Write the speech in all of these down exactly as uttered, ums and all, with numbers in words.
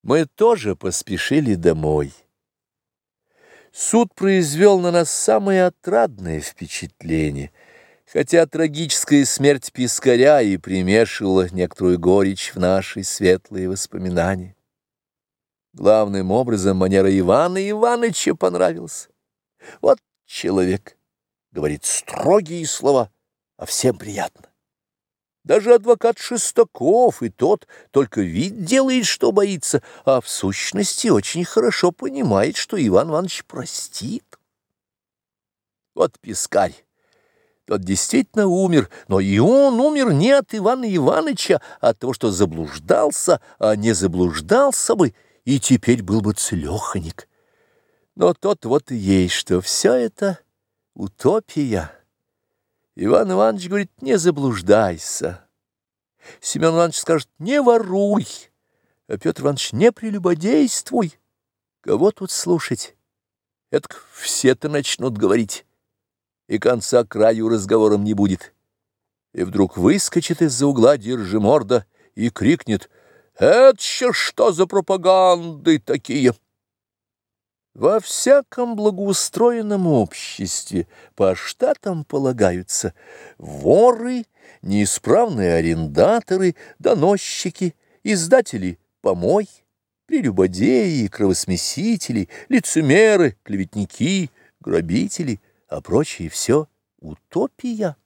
Мы тоже поспешили домой. Суд произвел на нас самое отрадное впечатление, хотя трагическая смерть Пискаря и примешивала некоторую горечь в наши светлые воспоминания. Главным образом манера Ивана Иваныча понравилась. Вот человек говорит строгие слова, а всем приятно. Даже адвокат Шестаков и тот только вид делает, что боится, а в сущности очень хорошо понимает, что Иван Иванович простит. Вот Пискарь, тот действительно умер, но и он умер не от Ивана Ивановича, а от того, что заблуждался, а не заблуждался бы, и теперь был бы целеханик. Но тот вот и есть, что все это утопия. Иван Иванович говорит: не заблуждайся. Семен Иванович скажет: не воруй. А Петр Иванович: не прелюбодействуй. Кого тут слушать? Это все-то начнут говорить, и конца краю разговором не будет. И вдруг выскочит из-за угла Держиморда и крикнет: это еще что за пропаганды такие? Во всяком благоустроенном обществе по штатам полагаются воры, неисправные арендаторы, доносчики, издатели помой, прелюбодеи, кровосмесители, лицемеры, клеветники, грабители, а прочее все утопия.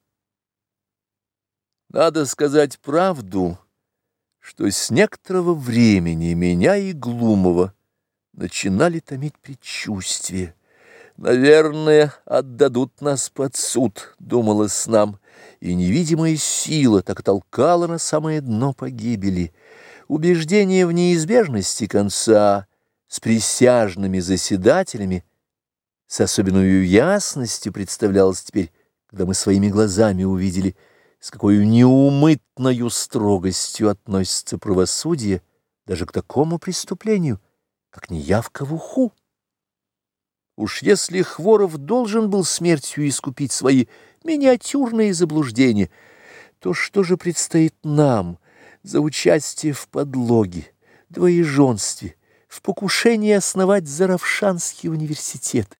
Надо сказать правду, что с некоторого времени меня и Глумова начинали томить предчувствия. Наверное, отдадут нас под суд, думалось нам, и невидимая сила так толкала на самое дно погибели. Убеждение в неизбежности конца с присяжными заседателями с особенной ясностью представлялось теперь, когда мы своими глазами увидели, с какой неумытною строгостью относится правосудие даже к такому преступлению, как неявка в уху. Уж если Хворов должен был смертью искупить свои миниатюрные заблуждения, то что же предстоит нам за участие в подлоге, двоеженстве, в покушении основать Заравшанский университет?